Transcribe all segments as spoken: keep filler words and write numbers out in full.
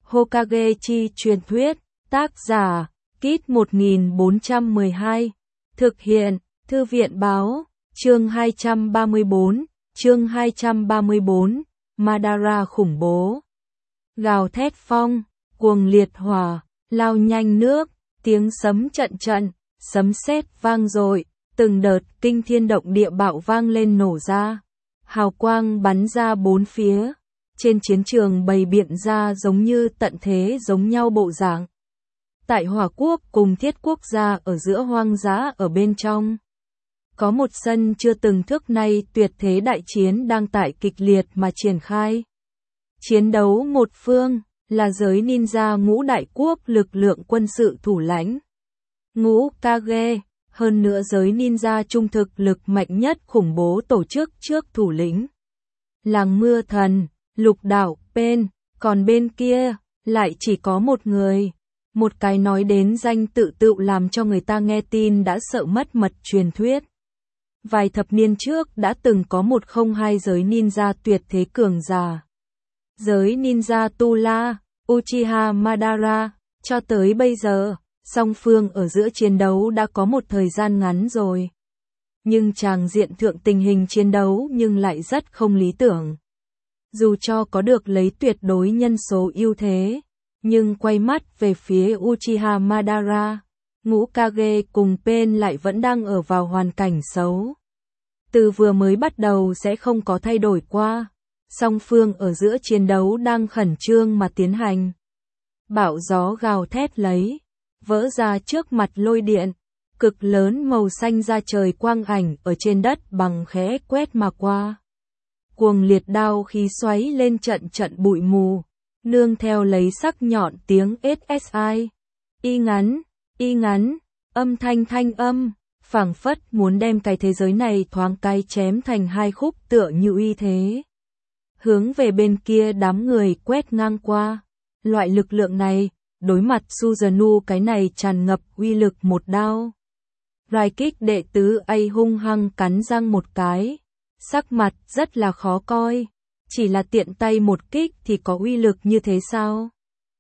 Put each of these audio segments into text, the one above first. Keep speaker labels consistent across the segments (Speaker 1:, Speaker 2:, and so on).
Speaker 1: Hokage chi truyền thuyết, tác giả, Kit một nghìn bốn trăm mười hai, thực hiện, Thư viện báo, chương hai trăm ba mươi tư, chương hai trăm ba mươi tư, Madara khủng bố. Gào thét phong, cuồng liệt hỏa, lao nhanh nước, tiếng sấm trận trận, sấm sét vang dội, từng đợt kinh thiên động địa bạo vang lên nổ ra. Hào quang bắn ra bốn phía, trên chiến trường bày biện ra giống như tận thế giống nhau bộ dạng. Tại Hỏa Quốc cùng Thiết Quốc gia ở giữa hoang dã ở bên trong. Có một sân chưa từng thức nay tuyệt thế đại chiến đang tại kịch liệt mà triển khai. Chiến đấu một phương, là giới ninja ngũ đại quốc lực lượng quân sự thủ lãnh. Ngũ Kage, hơn nữa giới ninja trung thực lực mạnh nhất khủng bố tổ chức trước thủ lĩnh. Làng mưa thần, lục đạo, bên, còn bên kia, lại chỉ có một người. Một cái nói đến danh tự tự làm cho người ta nghe tin đã sợ mất mật truyền thuyết. Vài thập niên trước đã từng có một không hai giới ninja tuyệt thế cường giả. Giới ninja Tu La, Uchiha Madara, cho tới bây giờ, song phương ở giữa chiến đấu đã có một thời gian ngắn rồi. Nhưng tràng diện thượng tình hình chiến đấu nhưng lại rất không lý tưởng. Dù cho có được lấy tuyệt đối nhân số ưu thế, nhưng quay mắt về phía Uchiha Madara, Ngũ Kage cùng Pain lại vẫn đang ở vào hoàn cảnh xấu. Từ vừa mới bắt đầu sẽ không có thay đổi qua, song phương ở giữa chiến đấu đang khẩn trương mà tiến hành. Bão gió gào thét lấy, vỡ ra trước mặt lôi điện, cực lớn màu xanh ra trời quang ảnh ở trên đất bằng khẽ quét mà qua. Cuồng liệt đao khí xoáy lên trận trận bụi mù, nương theo lấy sắc nhọn tiếng ét ét i, y ngắn, y ngắn, âm thanh thanh âm, phảng phất muốn đem cái thế giới này thoáng cái chém thành hai khúc tựa như uy thế. Hướng về bên kia đám người quét ngang qua, loại lực lượng này, đối mặt Susanoo cái này tràn ngập uy lực một đao. Rai kích đệ tứ A hung hăng cắn răng một cái, sắc mặt rất là khó coi, chỉ là tiện tay một kích thì có uy lực như thế sao?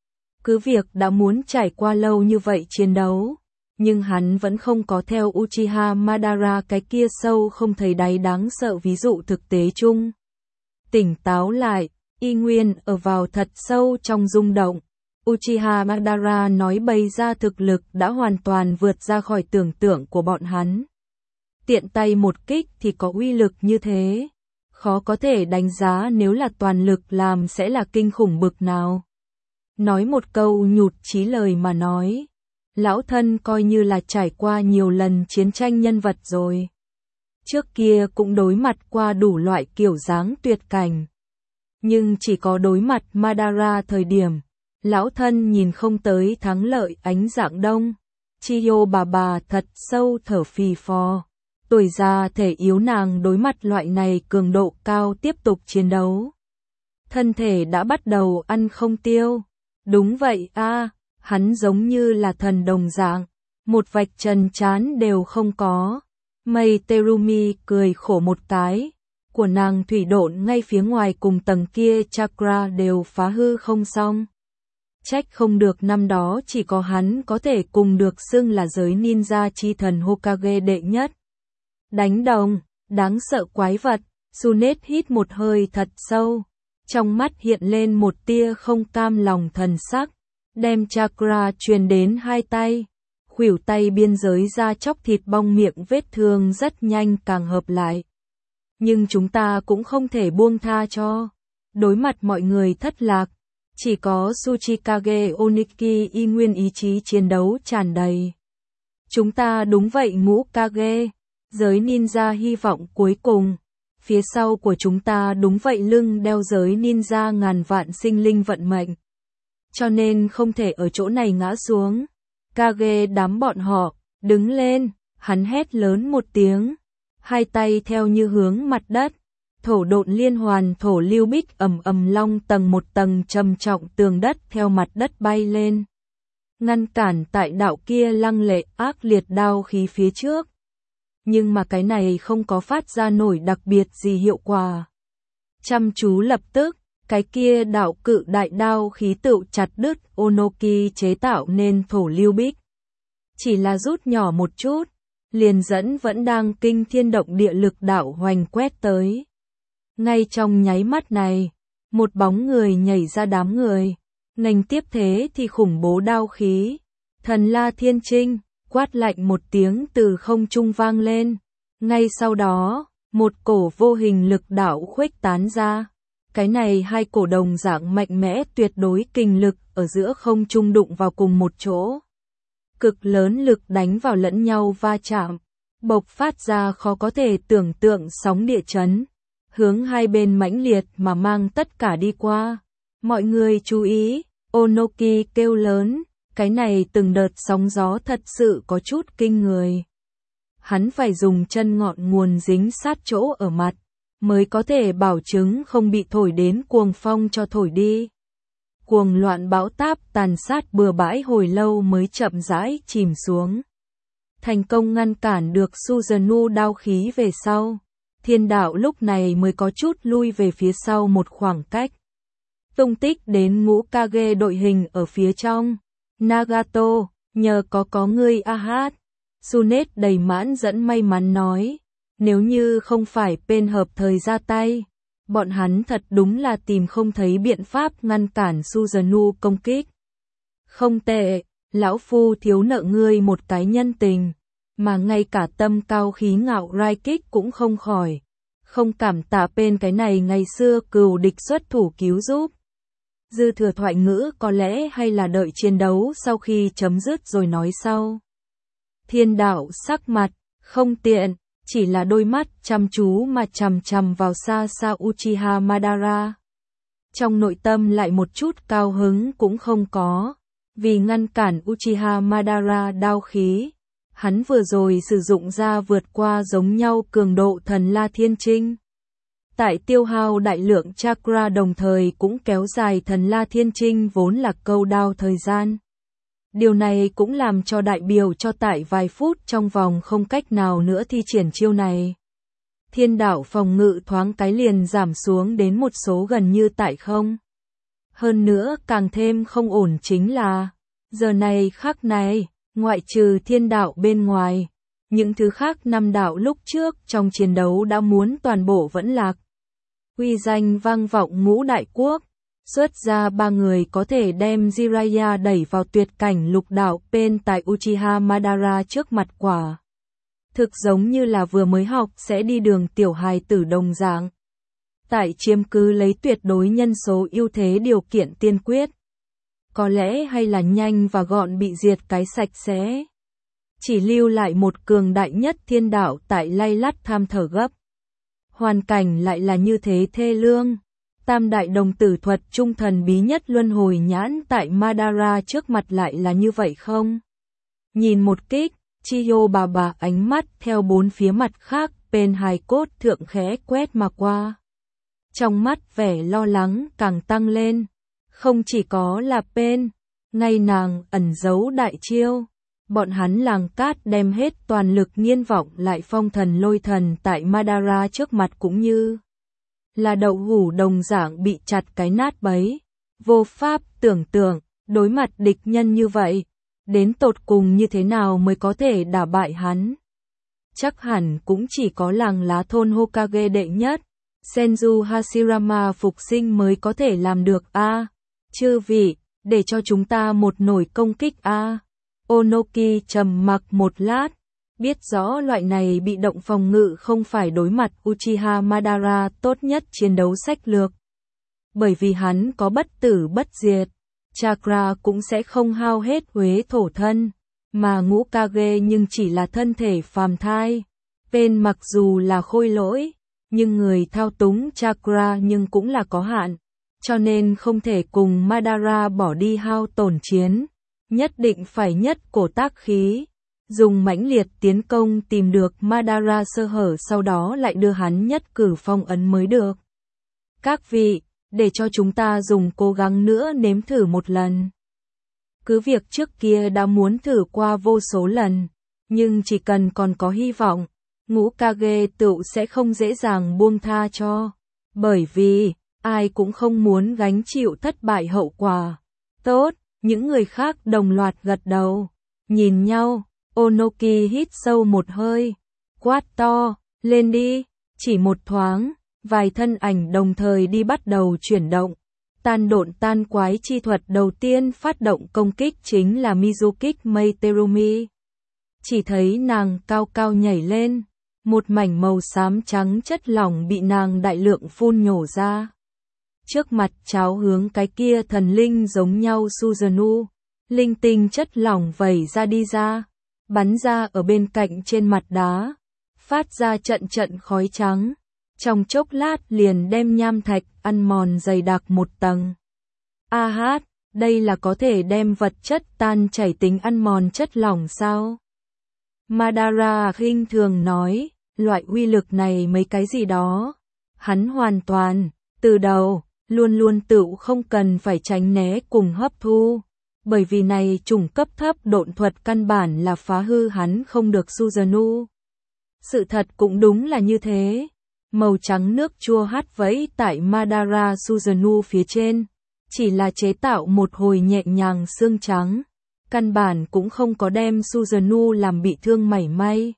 Speaker 1: Cứ việc đã muốn trải qua lâu như vậy chiến đấu, nhưng hắn vẫn không có theo Uchiha Madara cái kia sâu không thấy đáy đáng sợ ví dụ thực tế chung. Tỉnh táo lại, y nguyên ở vào thật sâu trong rung động. Uchiha Madara nói bày ra thực lực đã hoàn toàn vượt ra khỏi tưởng tượng của bọn hắn. Tiện tay một kích thì có uy lực như thế. Khó có thể đánh giá nếu là toàn lực làm sẽ là kinh khủng bực nào. Nói một câu nhụt chí lời mà nói. Lão thân coi như là trải qua nhiều lần chiến tranh nhân vật rồi. Trước kia cũng đối mặt qua đủ loại kiểu dáng tuyệt cảnh. Nhưng chỉ có đối mặt Madara thời điểm, lão thân nhìn không tới thắng lợi ánh dạng đông. Chiyo bà bà thật sâu thở phì phò. Tuổi già thể yếu nàng đối mặt loại này cường độ cao tiếp tục chiến đấu. Thân thể đã bắt đầu ăn không tiêu. Đúng vậy a, à, hắn giống như là thần đồng dạng, một vạch trần chán đều không có. Mei Terumi cười khổ một cái, của nàng thủy độn ngay phía ngoài cùng tầng kia chakra đều phá hư không xong. Trách không được năm đó chỉ có hắn có thể cùng được xưng là giới ninja chi thần Hokage đệ nhất. Đánh đồng, đáng sợ quái vật, Sunet hít một hơi thật sâu, trong mắt hiện lên một tia không cam lòng thần sắc, đem chakra truyền đến hai tay, khuỷu tay biên giới ra chóc thịt bong miệng vết thương rất nhanh càng hợp lại. Nhưng chúng ta cũng không thể buông tha cho, đối mặt mọi người thất lạc, chỉ có Tsuchikage Oniki y nguyên ý chí chiến đấu tràn đầy. Chúng ta đúng vậy Ngũ Kage. Giới ninja hy vọng cuối cùng, phía sau của chúng ta đúng vậy lưng đeo giới ninja ngàn vạn sinh linh vận mệnh. Cho nên không thể ở chỗ này ngã xuống. Kage đám bọn họ, đứng lên, hắn hét lớn một tiếng, hai tay theo như hướng mặt đất, thổ độn liên hoàn thổ lưu bích ầm ầm long tầng một tầng trầm trọng tường đất theo mặt đất bay lên. Ngăn cản tại đạo kia lăng lệ ác liệt đao khí phía trước. Nhưng mà cái này không có phát ra nổi đặc biệt gì hiệu quả. Chăm chú lập tức, Cái kia đạo cự đại đao khí tựu chặt đứt Onoki chế tạo nên thổ lưu bích. Chỉ là rút nhỏ một chút, liền dẫn vẫn đang kinh thiên động địa lực đạo hoành quét tới. Ngay trong nháy mắt này, một bóng người nhảy ra đám người, nghênh tiếp thế thì khủng bố đao khí. Thần La Thiên Trinh, quát lạnh một tiếng từ không trung vang lên. Ngay sau đó, một cổ vô hình lực đạo khuếch tán ra. Cái này hai cổ đồng dạng mạnh mẽ tuyệt đối kình lực ở giữa không trung đụng vào cùng một chỗ. Cực lớn lực đánh vào lẫn nhau va chạm, bộc phát ra khó có thể tưởng tượng sóng địa chấn, hướng hai bên mãnh liệt mà mang tất cả đi qua. Mọi người chú ý, Onoki kêu lớn, cái này từng đợt sóng gió thật sự có chút kinh người. Hắn phải dùng chân ngọn nguồn dính sát chỗ ở mặt, mới có thể bảo chứng không bị thổi đến cuồng phong cho thổi đi. Cuồng loạn bão táp tàn sát bừa bãi hồi lâu mới chậm rãi chìm xuống. Thành công ngăn cản được Suzuno đao khí về sau. Thiên đạo lúc này mới có chút lui về phía sau một khoảng cách. Tung tích đến ngũ Kage đội hình ở phía trong. Nagato, nhờ có có ngươi a hát. Sunet đầy mãn dẫn may mắn nói. Nếu như không phải bên hợp thời ra tay, bọn hắn thật đúng là tìm không thấy biện pháp ngăn cản Suzuno công kích. Không tệ, lão phu thiếu nợ ngươi một cái nhân tình, mà ngay cả tâm cao khí ngạo Raikik cũng không khỏi. Không cảm tạ bên cái này ngày xưa cừu địch xuất thủ cứu giúp. Dư thừa thoại ngữ có lẽ hay là đợi chiến đấu sau khi chấm dứt rồi nói sau. Thiên đạo sắc mặt, không tiện, chỉ là đôi mắt chăm chú mà chằm chằm vào xa xa Uchiha Madara. Trong nội tâm lại một chút cao hứng cũng không có, vì ngăn cản Uchiha Madara đao khí. Hắn vừa rồi sử dụng ra vượt qua giống nhau cường độ thần La Thiên Trinh. Tại tiêu hao đại lượng chakra đồng thời cũng kéo dài thần La Thiên Trinh vốn là câu đao thời gian. Điều này cũng làm cho đại biểu cho tại vài phút trong vòng không cách nào nữa thi triển chiêu này. Thiên đạo phòng ngự thoáng cái liền giảm xuống đến một số gần như tại không. Hơn nữa càng thêm không ổn chính là, giờ này khắc này, ngoại trừ thiên đạo bên ngoài, những thứ khác năm đạo lúc trước trong chiến đấu đã muốn toàn bộ vẫn lạc. Uy danh vang vọng ngũ đại quốc, xuất ra ba người có thể đem Jiraiya đẩy vào tuyệt cảnh lục đạo bên tại Uchiha Madara trước mặt quả. Thực giống như là vừa mới học sẽ đi đường tiểu hài tử đồng dạng. Tại chiếm cứ lấy tuyệt đối nhân số ưu thế điều kiện tiên quyết. Có lẽ hay là nhanh và gọn bị diệt cái sạch sẽ. Chỉ lưu lại một cường đại nhất thiên đạo tại lay lắt tham thở gấp. Hoàn cảnh lại là như thế thê lương. Tam đại đồng tử thuật trung thần bí nhất luân hồi nhãn tại Madara trước mặt lại là như vậy không? Nhìn một kích, Chiyo bà bà ánh mắt theo bốn phía mặt khác bên hài cốt thượng khẽ quét mà qua. Trong mắt vẻ lo lắng càng tăng lên. Không chỉ có là bên, ngay nàng ẩn giấu đại chiêu. Bọn hắn làng cát đem hết toàn lực nghiên vọng lại phong thần lôi thần tại Madara trước mặt cũng như là đậu hủ đồng dạng bị chặt cái nát bấy. Vô pháp tưởng tượng, đối mặt địch nhân như vậy, đến tột cùng như thế nào mới có thể đả bại hắn. Chắc hẳn cũng chỉ có làng lá thôn Hokage đệ nhất, Senju Hashirama phục sinh mới có thể làm được a. À, chư vị, để cho chúng ta một nổi công kích a. À. Onoki trầm mặc một lát, biết rõ loại này bị động phòng ngự không phải đối mặt Uchiha Madara tốt nhất chiến đấu sách lược. Bởi vì hắn có bất tử bất diệt, chakra cũng sẽ không hao hết huế thổ thân, mà ngũ Kage nhưng chỉ là thân thể phàm thai. Bên mặc dù là khôi lỗi, nhưng người thao túng chakra nhưng cũng là có hạn, cho nên không thể cùng Madara bỏ đi hao tổn chiến. Nhất định phải nhất cổ tác khí, dùng mãnh liệt tiến công tìm được Madara sơ hở sau đó lại đưa hắn nhất cử phong ấn mới được. Các vị, để cho chúng ta dùng cố gắng nữa nếm thử một lần. Cứ việc trước kia đã muốn thử qua vô số lần, nhưng chỉ cần còn có hy vọng, ngũ Kage tựu sẽ không dễ dàng buông tha cho. Bởi vì, ai cũng không muốn gánh chịu thất bại hậu quả. Tốt, những người khác đồng loạt gật đầu, nhìn nhau, Onoki hít sâu một hơi, quát to, lên đi, chỉ một thoáng, vài thân ảnh đồng thời đi bắt đầu chuyển động. Tan độn tan quái chi thuật đầu tiên phát động công kích chính là Mizukik Mei Terumi. Chỉ thấy nàng cao cao nhảy lên, một mảnh màu xám trắng chất lỏng bị nàng đại lượng phun nhổ ra. Trước mặt cháo hướng cái kia thần linh giống nhau Susanoo, linh tinh chất lỏng vẩy ra đi ra, bắn ra ở bên cạnh trên mặt đá, phát ra trận trận khói trắng. Trong chốc lát liền đem nham thạch ăn mòn dày đặc một tầng. A hát, đây là có thể đem vật chất tan chảy tính ăn mòn chất lỏng sao? Madara khinh thường nói, loại uy lực này mấy cái gì đó. Hắn hoàn toàn, từ đầu, luôn luôn tự không cần phải tránh né cùng hấp thu. Bởi vì này chủng cấp thấp độn thuật căn bản là phá hư hắn không được Susanoo. Sự thật cũng đúng là như thế. Màu trắng nước chua hắt vẫy tại Madara Susanoo phía trên, chỉ là chế tạo một hồi nhẹ nhàng xương trắng, căn bản cũng không có đem Susanoo làm bị thương mảy may.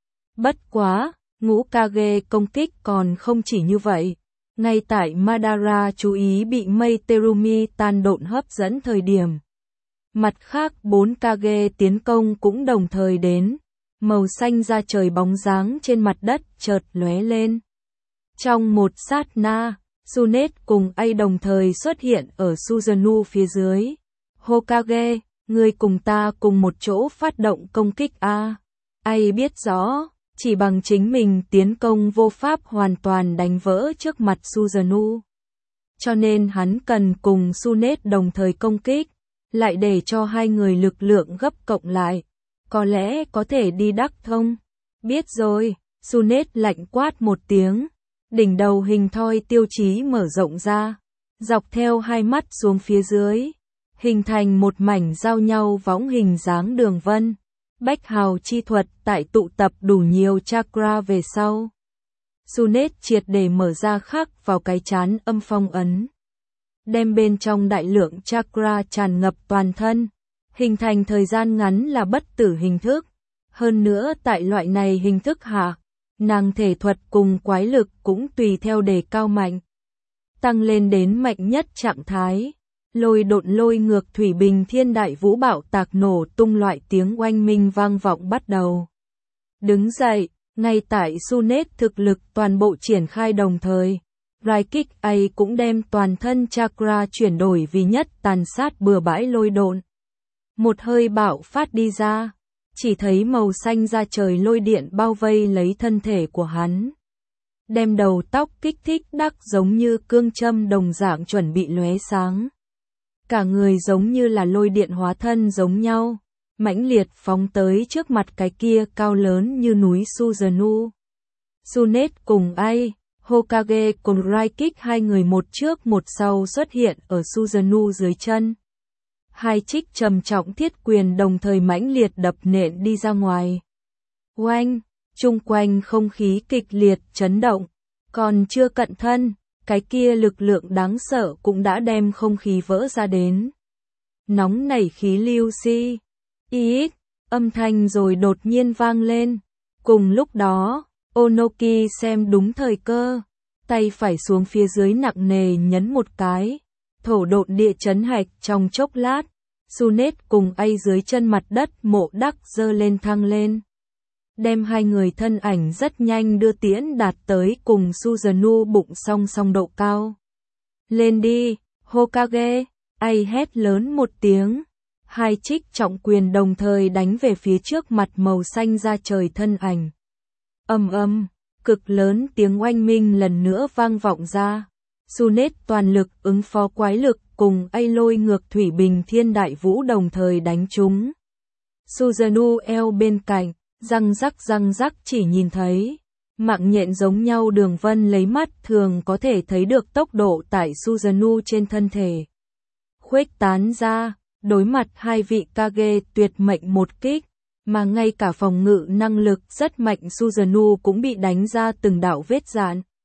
Speaker 1: Bất quá, ngũ Kage công kích còn không chỉ như vậy, ngay tại Madara chú ý bị Mei Terumi tan độn hấp dẫn thời điểm. Mặt khác bốn Kage tiến công cũng đồng thời đến, màu xanh da trời bóng dáng trên mặt đất chợt lóe lên. Trong một sát na, Tsunet cùng Ai đồng thời xuất hiện ở Susanoo phía dưới. Hokage, ngươi cùng ta cùng một chỗ phát động công kích a. Ai biết rõ, chỉ bằng chính mình tiến công vô pháp hoàn toàn đánh vỡ trước mặt Susanoo. Cho nên hắn cần cùng Tsunet đồng thời công kích, lại để cho hai người lực lượng gấp cộng lại. Có lẽ có thể đi đắc thông. Biết rồi, Tsunet lạnh quát một tiếng. Đỉnh đầu hình thoi tiêu chí mở rộng ra, dọc theo hai mắt xuống phía dưới, hình thành một mảnh giao nhau võng hình dáng đường vân. Bách hào chi thuật tại tụ tập đủ nhiều chakra về sau. Tsunet triệt để mở ra khắc vào cái chán âm phong ấn. Đem bên trong đại lượng chakra tràn ngập toàn thân, hình thành thời gian ngắn là bất tử hình thức. Hơn nữa tại loại này hình thức hạ, nàng thể thuật cùng quái lực cũng tùy theo đề cao mạnh. Tăng lên đến mạnh nhất trạng thái. Lôi độn lôi ngược thủy bình thiên đại vũ bạo tạc nổ tung loại tiếng oanh minh vang vọng bắt đầu. Đứng dậy, ngay tại Tsunet thực lực toàn bộ triển khai đồng thời. Raikik A cũng đem toàn thân chakra chuyển đổi vì nhất tàn sát bừa bãi lôi độn. Một hơi bạo phát đi ra. Chỉ thấy màu xanh da trời lôi điện bao vây lấy thân thể của hắn. Đem đầu tóc kích thích đắc giống như cương châm đồng dạng chuẩn bị lóe sáng. Cả người giống như là lôi điện hóa thân giống nhau, mãnh liệt phóng tới trước mặt cái kia cao lớn như núi Susanoo. Tsunet cùng Ai, Hokage cùng Raikik hai người một trước một sau xuất hiện ở Susanoo dưới chân. Hai trích trầm trọng thiết quyền đồng thời mãnh liệt đập nện đi ra ngoài. Oanh, chung quanh không khí kịch liệt chấn động, còn chưa cận thân, cái kia lực lượng đáng sợ cũng đã đem không khí vỡ ra đến. Nóng nảy khí lưu si, ít, âm thanh rồi đột nhiên vang lên. Cùng lúc đó, Onoki xem đúng thời cơ, tay phải xuống phía dưới nặng nề nhấn một cái. Thổ độn địa chấn hạch trong chốc lát, Tsunet cùng Ai dưới chân mặt đất mộ đắc dơ lên thăng lên. Đem hai người thân ảnh rất nhanh đưa tiễn đạt tới cùng Susanoo bụng song song độ cao. Lên đi, Hokage, Ai hét lớn một tiếng. Hai trích trọng quyền đồng thời đánh về phía trước mặt màu xanh da trời thân ảnh. Ầm ầm, cực lớn tiếng oanh minh lần nữa vang vọng ra. Tsunet toàn lực ứng phó quái lực cùng Ai lôi ngược thủy bình thiên đại vũ đồng thời đánh chúng. Susanoo eo bên cạnh, răng rắc răng rắc chỉ nhìn thấy. Mạng nhện giống nhau đường vân lấy mắt thường có thể thấy được tốc độ tại Susanoo trên thân thể. Khuếch tán ra, đối mặt hai vị Kage tuyệt mệnh một kích, mà ngay cả phòng ngự năng lực rất mạnh Susanoo cũng bị đánh ra từng đạo vết rạn.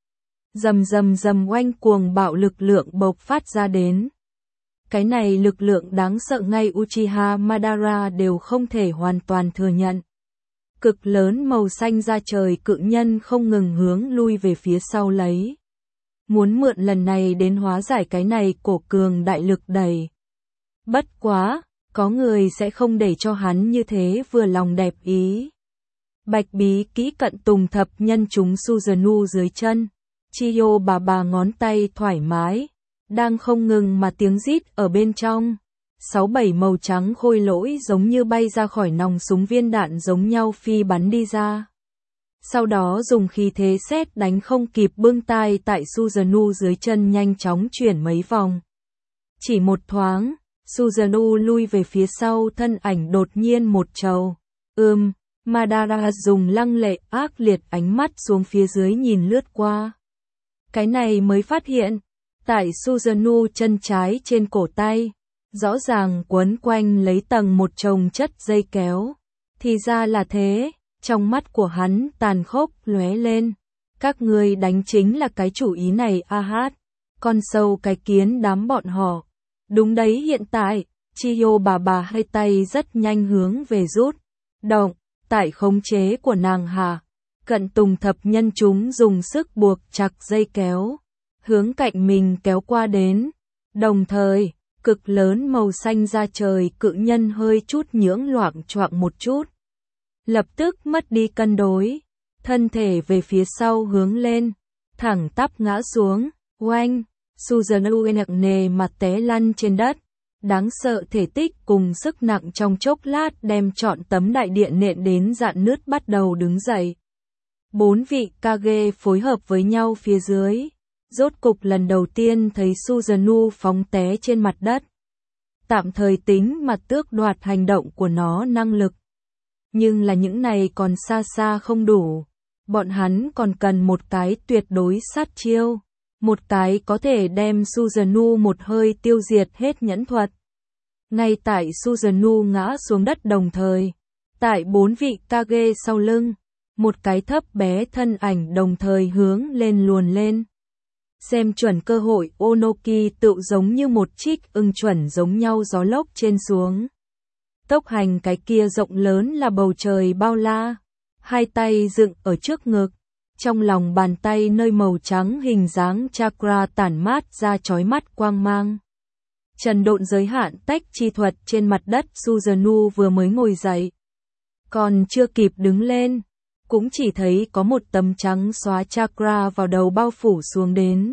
Speaker 1: Rầm rầm rầm oanh cuồng bạo lực lượng bộc phát ra đến. Cái này lực lượng đáng sợ ngay Uchiha Madara đều không thể hoàn toàn thừa nhận. Cực lớn màu xanh da trời cự nhân không ngừng hướng lui về phía sau lấy. Muốn mượn lần này đến hóa giải cái này cổ cường đại lực đẩy. Bất quá, có người sẽ không để cho hắn như thế vừa lòng đẹp ý. Bạch bí kỹ cận tùng thập nhân chúng Susanoo dưới chân. Chiyo bà bà ngón tay thoải mái. Đang không ngừng mà tiếng rít ở bên trong. Sáu bảy màu trắng khôi lỗi giống như bay ra khỏi nòng súng viên đạn giống nhau phi bắn đi ra. Sau đó dùng khí thế sét đánh không kịp bưng tai tại Susanoo dưới chân nhanh chóng chuyển mấy vòng. Chỉ một thoáng, Susanoo lui về phía sau thân ảnh đột nhiên một trầu. Ưm, Madara dùng lăng lệ ác liệt ánh mắt xuống phía dưới nhìn lướt qua. Cái này mới phát hiện, tại Susanoo chân trái trên cổ tay, rõ ràng quấn quanh lấy tầng một chồng chất dây kéo. Thì ra là thế, trong mắt của hắn tàn khốc lóe lên. Các ngươi đánh chính là cái chủ ý này a hát. Con sâu cái kiến đám bọn họ. Đúng đấy hiện tại, Chiyo bà bà hai tay rất nhanh hướng về rút. Động, tại khống chế của nàng hạ. Cận tùng thập nhân chúng dùng sức buộc chặt dây kéo. Hướng cạnh mình kéo qua đến. Đồng thời, cực lớn màu xanh da trời cự nhân hơi chút nhưỡng loạng choạng một chút. Lập tức mất đi cân đối. Thân thể về phía sau hướng lên. Thẳng tắp ngã xuống. Oanh. Susanoo nặng nề mà té lăn trên đất. Đáng sợ thể tích cùng sức nặng trong chốc lát đem trọn tấm đại điện nện đến dạn nứt bắt đầu đứng dậy. Bốn vị Kage phối hợp với nhau phía dưới. Rốt cục lần đầu tiên thấy Susanoo phóng té trên mặt đất. Tạm thời tính mà tước đoạt hành động của nó năng lực. Nhưng là những này còn xa xa không đủ. Bọn hắn còn cần một cái tuyệt đối sát chiêu. Một cái có thể đem Susanoo một hơi tiêu diệt hết nhẫn thuật. Ngay tại Susanoo ngã xuống đất đồng thời. Tại bốn vị Kage sau lưng. Một cái thấp bé thân ảnh đồng thời hướng lên luồn lên. Xem chuẩn cơ hội Onoki tự giống như một trích ưng chuẩn giống nhau gió lốc trên xuống. Tốc hành cái kia rộng lớn là bầu trời bao la. Hai tay dựng ở trước ngực. Trong lòng bàn tay nơi màu trắng hình dáng chakra tản mát ra chói mắt quang mang. Trần độn giới hạn tách chi thuật trên mặt đất Susanoo vừa mới ngồi dậy. Còn chưa kịp đứng lên. Cũng chỉ thấy có một tấm trắng xóa chakra vào đầu bao phủ xuống đến.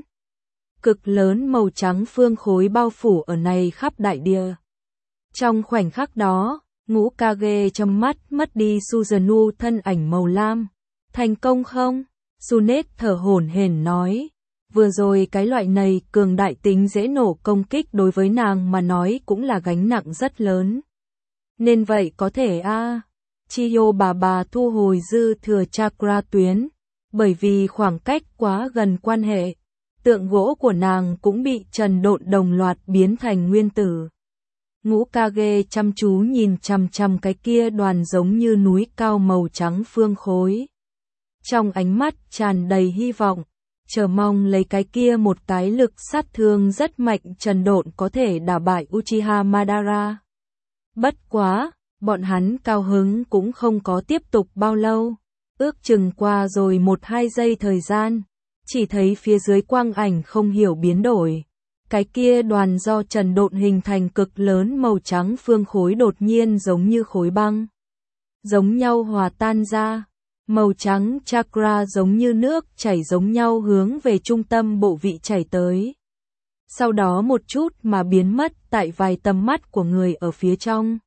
Speaker 1: Cực lớn màu trắng phương khối bao phủ ở này khắp đại địa. Trong khoảnh khắc đó, ngũ Kage châm mắt mất đi Susanoo thân ảnh màu lam. Thành công không? Sunet thở hổn hển nói. Vừa rồi cái loại này cường đại tính dễ nổ công kích đối với nàng mà nói cũng là gánh nặng rất lớn. Nên vậy có thể a à. Chiyo bà bà thu hồi dư thừa chakra tuyến. Bởi vì khoảng cách quá gần quan hệ. Tượng gỗ của nàng cũng bị trần độn đồng loạt biến thành nguyên tử. Ngũ Kage chăm chú nhìn chằm chằm cái kia đoàn giống như núi cao màu trắng phương khối. Trong ánh mắt tràn đầy hy vọng, chờ mong lấy cái kia một cái lực sát thương rất mạnh trần độn có thể đả bại Uchiha Madara. Bất quá, bọn hắn cao hứng cũng không có tiếp tục bao lâu, ước chừng qua rồi một hai giây thời gian, chỉ thấy phía dưới quang ảnh không hiểu biến đổi. Cái kia đoàn do trần độn hình thành cực lớn màu trắng phương khối đột nhiên giống như khối băng. Giống nhau hòa tan ra, màu trắng chakra giống như nước chảy giống nhau hướng về trung tâm bộ vị chảy tới. Sau đó một chút mà biến mất tại vài tầm mắt của người ở phía trong.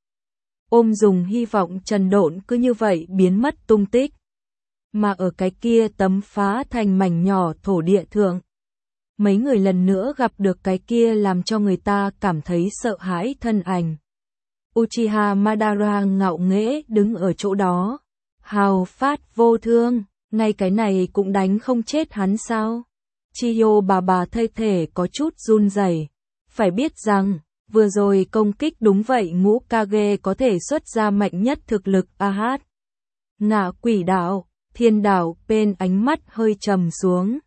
Speaker 1: Ôm dùng hy vọng trần độn cứ như vậy biến mất tung tích. Mà ở cái kia tấm phá thành mảnh nhỏ thổ địa thượng. Mấy người lần nữa gặp được cái kia làm cho người ta cảm thấy sợ hãi thân ảnh. Uchiha Madara ngạo nghễ đứng ở chỗ đó. Hào phát vô thương, ngay cái này cũng đánh không chết hắn sao? Chiyo bà bà thây thể có chút run rẩy. Phải biết rằng, vừa rồi công kích đúng vậy ngũ Kage có thể xuất ra mạnh nhất thực lực a hát. Ngạ quỷ đạo, thiên đạo bên ánh mắt hơi trầm xuống.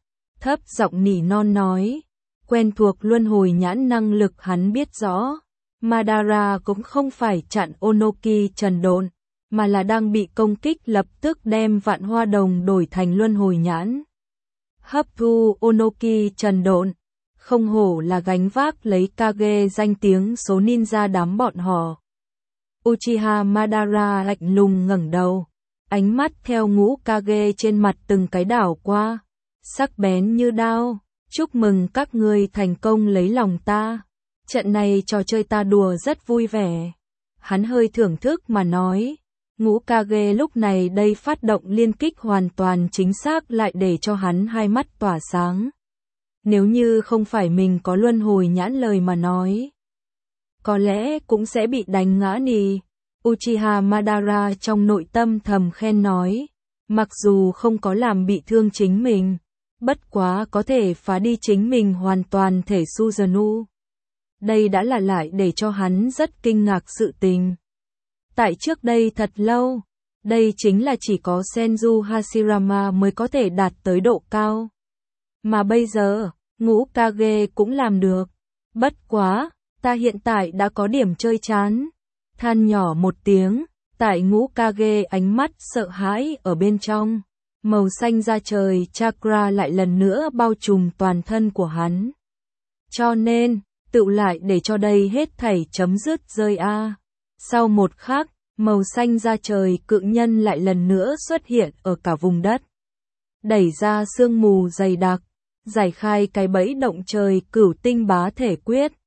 Speaker 1: thấp giọng nỉ non nói. Quen thuộc luân hồi nhãn năng lực hắn biết rõ. Madara cũng không phải chặn Onoki trần độn, mà là đang bị công kích lập tức đem vạn hoa đồng đổi thành luân hồi nhãn. Hấp thu Onoki trần độn, không hổ là gánh vác lấy Kage danh tiếng số ninja đám bọn họ. Uchiha Madara lạnh lùng ngẩng đầu, ánh mắt theo ngũ Kage trên mặt từng cái đảo qua, sắc bén như đao. Chúc mừng các ngươi thành công lấy lòng ta. Trận này trò chơi ta đùa rất vui vẻ. Hắn hơi thưởng thức mà nói. Ngũ Kage lúc này đây phát động liên kích hoàn toàn chính xác lại để cho hắn hai mắt tỏa sáng. Nếu như không phải mình có luân hồi nhãn lời mà nói, có lẽ cũng sẽ bị đánh ngã nì. Uchiha Madara trong nội tâm thầm khen nói. Mặc dù không có làm bị thương chính mình, bất quá có thể phá đi chính mình hoàn toàn thể Susanoo. Đây đã là lại để cho hắn rất kinh ngạc sự tình. Tại trước đây thật lâu, đây chính là chỉ có Senju Hashirama mới có thể đạt tới độ cao. Mà bây giờ, ngũ Kage cũng làm được. Bất quá, ta hiện tại đã có điểm chơi chán. Than nhỏ một tiếng, tại ngũ Kage ánh mắt sợ hãi ở bên trong. Màu xanh da trời chakra lại lần nữa bao trùm toàn thân của hắn. Cho nên, tựu lại để cho đây hết thảy chấm dứt rơi a. Sau một khắc, màu xanh da trời cự nhân lại lần nữa xuất hiện ở cả vùng đất. Đẩy ra sương mù dày đặc, giải khai cái bẫy động trời cửu tinh bá thể quyết.